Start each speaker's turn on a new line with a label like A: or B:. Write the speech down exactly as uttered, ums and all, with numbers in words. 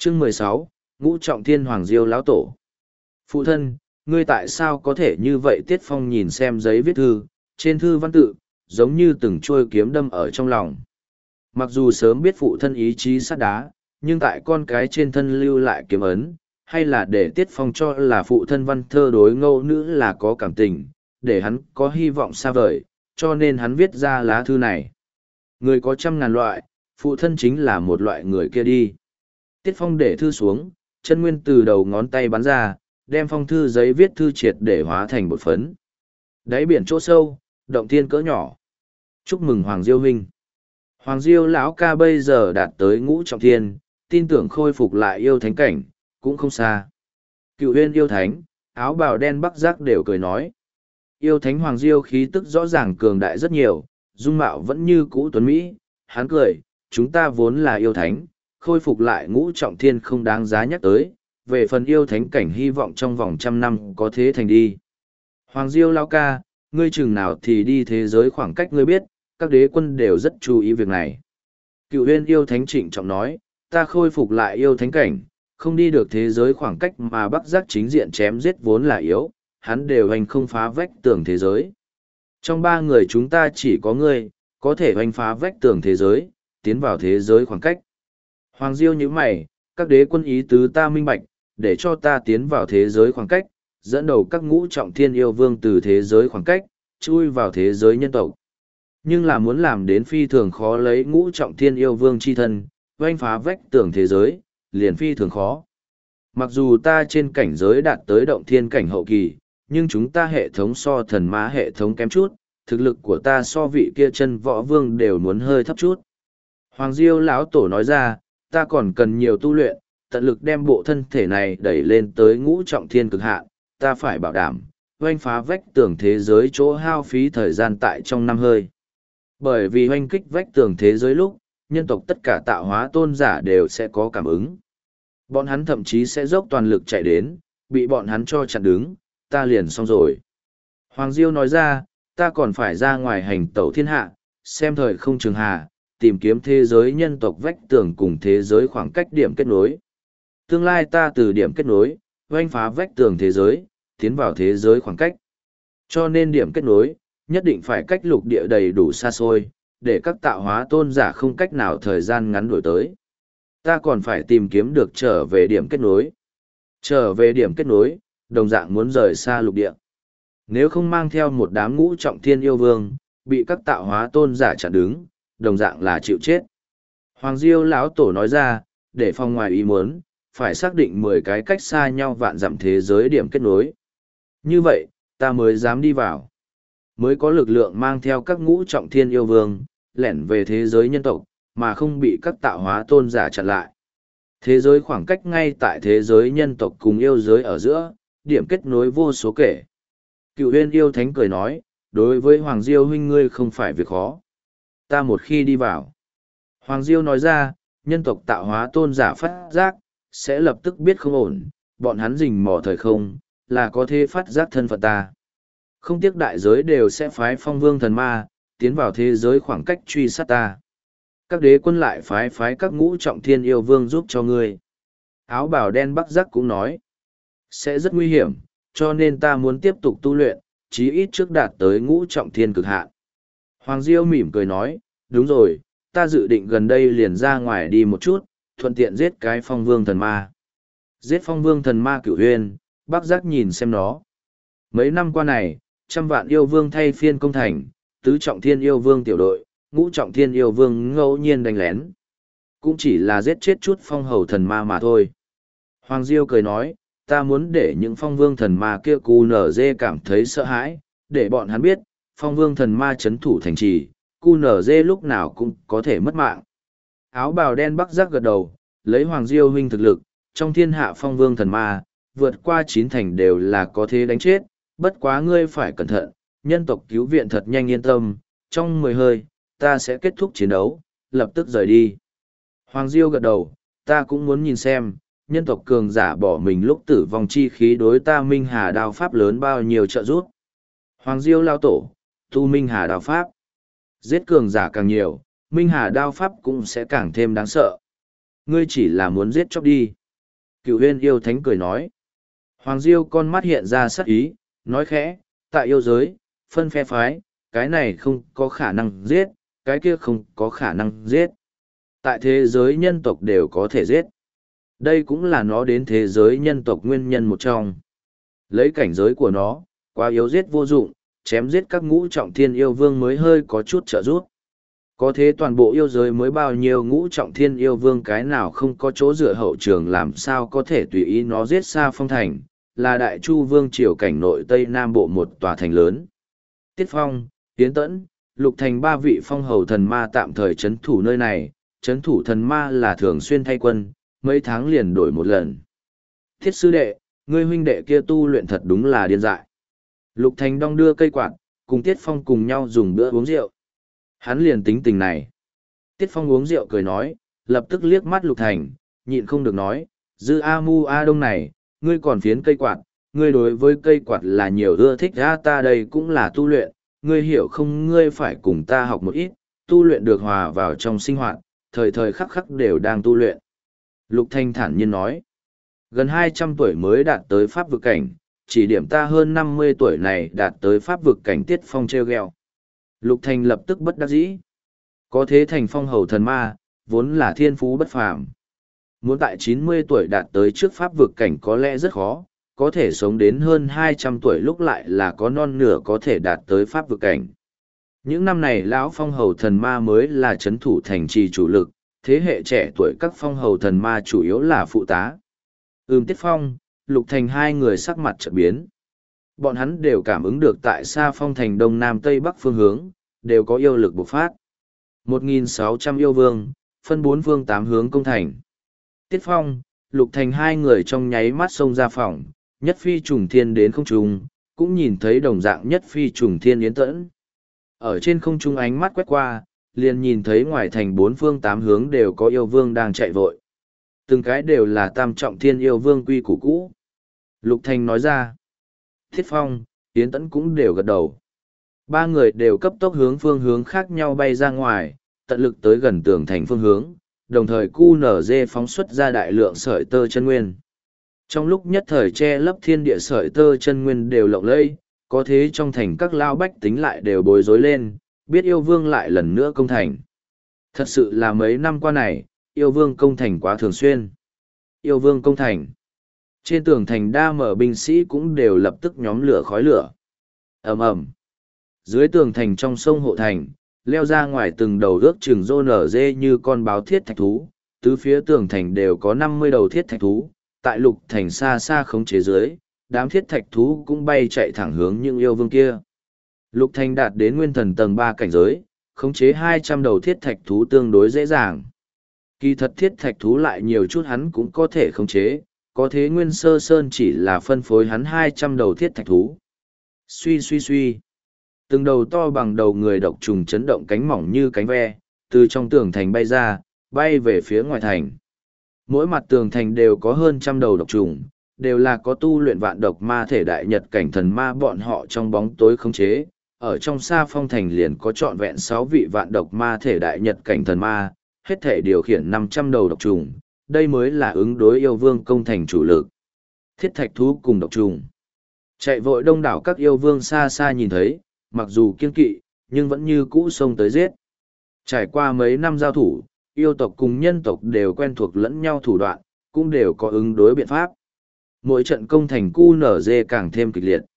A: Chương mười sáu, Ngũ Trọng Thiên Hoàng Diêu lão tổ. Phụ thân, ngươi tại sao có thể như vậy? Tiết Phong nhìn xem giấy viết thư, trên thư văn tự, giống như từng trôi kiếm đâm ở trong lòng. Mặc dù sớm biết phụ thân ý chí sắt đá, nhưng tại con cái trên thân lưu lại kiếm ấn, hay là để Tiết Phong cho là phụ thân văn thơ đối ngẫu nữ là có cảm tình, để hắn có hy vọng xa vời, cho nên hắn viết ra lá thư này. Người có trăm ngàn loại, phụ thân chính là một loại người kia đi. Tiết Phong để thư xuống, chân nguyên từ đầu ngón tay bắn ra, đem phong thư giấy viết thư triệt để hóa thành bột phấn. Đáy biển chỗ sâu, động thiên cỡ nhỏ. Chúc mừng Hoàng Diêu huynh. Hoàng Diêu lão ca bây giờ đạt tới ngũ trọng thiên, tin tưởng khôi phục lại yêu thánh cảnh, cũng không xa. Cựu huyên yêu thánh, áo bào đen bắc giác đều cười nói. Yêu thánh Hoàng Diêu khí tức rõ ràng cường đại rất nhiều, dung mạo vẫn như cũ tuấn Mỹ. Hắn cười, chúng ta vốn là yêu thánh, khôi phục lại ngũ trọng thiên không đáng giá nhắc tới, về phần yêu thánh cảnh hy vọng trong vòng trăm năm có thế thành đi. Hoàng Diêu lão ca, ngươi chừng nào thì đi thế giới khoảng cách ngươi biết, các đế quân đều rất chú ý việc này. Cựu huyên yêu thánh trịnh trọng nói, ta khôi phục lại yêu thánh cảnh, không đi được thế giới khoảng cách mà bắc giác chính diện chém giết vốn là yếu, hắn đều hành không phá vách tường thế giới. Trong ba người chúng ta chỉ có ngươi, có thể hoành phá vách tường thế giới, tiến vào thế giới khoảng cách. Hoàng Diêu như mày, các đế quân ý tứ ta minh bạch, để cho ta tiến vào thế giới khoảng cách, dẫn đầu các ngũ trọng thiên yêu vương từ thế giới khoảng cách, chui vào thế giới nhân tộc. Nhưng là muốn làm đến phi thường khó lấy ngũ trọng thiên yêu vương chi thân, hoành phá vách tường thế giới, liền phi thường khó. Mặc dù ta trên cảnh giới đạt tới động thiên cảnh hậu kỳ, nhưng chúng ta hệ thống so thần ma hệ thống kém chút, thực lực của ta so vị kia chân võ vương đều muốn hơi thấp chút. Hoàng Diêu lão tổ nói ra, ta còn cần nhiều tu luyện, tận lực đem bộ thân thể này đẩy lên tới ngũ trọng thiên cực hạn, ta phải bảo đảm, hoanh phá vách tường thế giới chỗ hao phí thời gian tại trong năm hơi. Bởi vì hoanh kích vách tường thế giới lúc, nhân tộc tất cả tạo hóa tôn giả đều sẽ có cảm ứng. Bọn hắn thậm chí sẽ dốc toàn lực chạy đến, bị bọn hắn cho chặn đứng, ta liền xong rồi. Hoàng Diêu nói ra, ta còn phải ra ngoài hành tẩu thiên hạ, xem thời không trường hà, tìm kiếm thế giới nhân tộc vách tường cùng thế giới khoảng cách điểm kết nối. Tương lai ta từ điểm kết nối, hoanh phá vách tường thế giới, tiến vào thế giới khoảng cách. Cho nên điểm kết nối, nhất định phải cách lục địa đầy đủ xa xôi, để các tạo hóa tôn giả không cách nào thời gian ngắn đổi tới. Ta còn phải tìm kiếm được trở về điểm kết nối. Trở về điểm kết nối, đồng dạng muốn rời xa lục địa. Nếu không mang theo một đám ngũ trọng thiên yêu vương, bị các tạo hóa tôn giả chặn đứng, đồng dạng là chịu chết. Hoàng Diêu lão tổ nói ra, để phòng ngoài ý muốn, phải xác định mười cái cách xa nhau vạn dặm thế giới điểm kết nối. Như vậy, ta mới dám đi vào. Mới có lực lượng mang theo các ngũ trọng thiên yêu vương, lẻn về thế giới nhân tộc, mà không bị các tạo hóa tôn giả chặn lại. Thế giới khoảng cách ngay tại thế giới nhân tộc cùng yêu giới ở giữa, điểm kết nối vô số kể. Cựu huyên yêu thánh cười nói, đối với Hoàng Diêu huynh ngươi không phải việc khó. Ta một khi đi vào. Hoàng Diêu nói ra, nhân tộc tạo hóa tôn giả phát giác, sẽ lập tức biết không ổn, bọn hắn rình mò thời không, là có thể phát giác thân phận ta. Không tiếc đại giới đều sẽ phái phong vương thần ma, tiến vào thế giới khoảng cách truy sát ta. Các đế quân lại phái phái các ngũ trọng thiên yêu vương giúp cho ngươi. Áo bào đen bắc giác cũng nói, sẽ rất nguy hiểm, cho nên ta muốn tiếp tục tu luyện, chí ít trước đạt tới ngũ trọng thiên cực hạn. Hoàng Diêu mỉm cười nói, đúng rồi, ta dự định gần đây liền ra ngoài đi một chút, thuận tiện giết cái phong vương thần ma. Giết phong vương thần ma Cửu Huyên, Bắc Giác nhìn xem nó. Mấy năm qua này, trăm vạn yêu vương thay phiên công thành, tứ trọng thiên yêu vương tiểu đội, ngũ trọng thiên yêu vương ngẫu nhiên đánh lén. Cũng chỉ là giết chết chút phong hầu thần ma mà thôi. Hoàng Diêu cười nói, ta muốn để những phong vương thần ma kia cu nở dê cảm thấy sợ hãi, để bọn hắn biết, phong vương thần ma chấn thủ thành trì, cu nở dê lúc nào cũng có thể mất mạng. Áo bào đen Bắc Giác gật đầu, lấy Hoàng Diêu huynh thực lực, trong thiên hạ phong vương thần ma, vượt qua chín thành đều là có thế đánh chết, bất quá ngươi phải cẩn thận, nhân tộc cứu viện thật nhanh yên tâm, trong mười hơi, ta sẽ kết thúc chiến đấu, lập tức rời đi. Hoàng Diêu gật đầu, ta cũng muốn nhìn xem, nhân tộc cường giả bỏ mình lúc tử vong chi khí đối ta Minh Hà đao pháp lớn bao nhiêu trợ giúp. Hoàng Diêu lao tổ, tu Minh Hà đao pháp. Giết cường giả càng nhiều, Minh Hà đao pháp cũng sẽ càng thêm đáng sợ. Ngươi chỉ là muốn giết chóc đi. Cựu huyên yêu thánh cười nói. Hoàng Diêu con mắt hiện ra sắc ý, nói khẽ, tại yêu giới, phân phe phái, cái này không có khả năng giết, cái kia không có khả năng giết. Tại thế giới nhân tộc đều có thể giết. Đây cũng là nó đến thế giới nhân tộc nguyên nhân một trong. Lấy cảnh giới của nó, quá yếu giết vô dụng, chém giết các ngũ trọng thiên yêu vương mới hơi có chút trợ giúp. Có thế toàn bộ yêu giới mới bao nhiêu ngũ trọng thiên yêu vương cái nào không có chỗ dựa hậu trường làm sao có thể tùy ý nó giết xa phong thành, là đại chu vương triều cảnh nội tây nam bộ một tòa thành lớn. Tiết Phong, Tiến Tẫn, Lục Thành ba vị phong hầu thần ma tạm thời chấn thủ nơi này, chấn thủ thần ma là thường xuyên thay quân, mấy tháng liền đổi một lần. Thiết sư đệ, ngươi huynh đệ kia tu luyện thật đúng là điên dại. Lục Thành đong đưa cây quạt, cùng Tiết Phong cùng nhau dùng bữa uống rượu. Hắn liền tính tình này. Tiết Phong uống rượu cười nói, lập tức liếc mắt Lục Thành, nhịn không được nói, dư A Mu A Đông này, ngươi còn phiến cây quạt, ngươi đối với cây quạt là nhiều ưa thích ra ta đây cũng là tu luyện, ngươi hiểu không ngươi phải cùng ta học một ít, tu luyện được hòa vào trong sinh hoạt, thời thời khắc khắc đều đang tu luyện. Lục Thanh thản nhiên nói, gần hai trăm tuổi mới đạt tới pháp vực cảnh, chỉ điểm ta hơn năm mươi tuổi này đạt tới pháp vực cảnh. Tiết Phong treo gheo. Lục Thanh lập tức bất đắc dĩ. Có thế thành phong hầu thần ma, vốn là thiên phú bất phàm. Muốn tại chín mươi tuổi đạt tới trước pháp vực cảnh có lẽ rất khó, có thể sống đến hơn hai trăm tuổi lúc lại là có non nửa có thể đạt tới pháp vực cảnh. Những năm này lão phong hầu thần ma mới là chấn thủ thành trì chủ lực, thế hệ trẻ tuổi các phong hầu thần ma chủ yếu là phụ tá. Ừm Tiết Phong, Lục Thành hai người sắc mặt chợt biến. Bọn hắn đều cảm ứng được tại xa phong thành đông nam tây bắc phương hướng, đều có yêu lực bộc phát. một nghìn sáu trăm yêu vương, phân bốn phương tám hướng công thành. Tiết Phong, Lục Thành hai người trong nháy mắt xông ra phòng, nhất phi trùng thiên đến không trung, cũng nhìn thấy đồng dạng nhất phi trùng thiên Yến Tẫn. Ở trên không trung ánh mắt quét qua, liền nhìn thấy ngoài thành bốn phương tám hướng đều có yêu vương đang chạy vội. Từng cái đều là tam trọng thiên yêu vương quy củ cũ. Lục Thành nói ra. Thiết Phong, Yến Tẫn cũng đều gật đầu. Ba người đều cấp tốc hướng phương hướng khác nhau bay ra ngoài, tận lực tới gần tường thành phương hướng, đồng thời cu nở dê phóng xuất ra đại lượng sợi tơ chân nguyên. Trong lúc nhất thời che lấp thiên địa sợi tơ chân nguyên đều lộng lẫy, có thế trong thành các lao bách tính lại đều bối rối lên, biết yêu vương lại lần nữa công thành. Thật sự là mấy năm qua này, yêu vương công thành quá thường xuyên. Yêu vương công thành. Trên tường thành đa mở binh sĩ cũng đều lập tức nhóm lửa khói lửa. Ầm ầm. Dưới tường thành trong sông hộ thành, leo ra ngoài từng đầu ước chừng rô nở dê như con báo thiết thạch thú, tứ phía tường thành đều có năm mươi đầu thiết thạch thú, tại lục thành xa xa khống chế dưới, đám thiết thạch thú cũng bay chạy thẳng hướng những yêu vương kia. Lục thành đạt đến nguyên thần tầng ba cảnh giới, khống chế hai trăm đầu thiết thạch thú tương đối dễ dàng. Kỳ thật thiết thạch thú lại nhiều chút hắn cũng có thể khống chế, có thế Nguyên Sơ Sơn chỉ là phân phối hắn hai trăm đầu thiết thạch thú. Suy suy suy. Từng đầu to bằng đầu người độc trùng chấn động cánh mỏng như cánh ve, từ trong tường thành bay ra, bay về phía ngoài thành. Mỗi mặt tường thành đều có hơn trăm đầu độc trùng, đều là có tu luyện vạn độc ma thể đại nhật cảnh thần ma bọn họ trong bóng tối khống chế. Ở trong xa phong thành liền có trọn vẹn sáu vị vạn độc ma thể đại nhật cảnh thần ma, hết thể điều khiển năm trăm đầu độc trùng, đây mới là ứng đối yêu vương công thành chủ lực. Thiết thạch thú cùng độc trùng. Chạy vội đông đảo các yêu vương xa xa nhìn thấy, mặc dù kiên kỵ, nhưng vẫn như cũ xông tới giết. Trải qua mấy năm giao thủ, yêu tộc cùng nhân tộc đều quen thuộc lẫn nhau thủ đoạn, cũng đều có ứng đối biện pháp. Mỗi trận công thành cu nở dê càng thêm kịch liệt.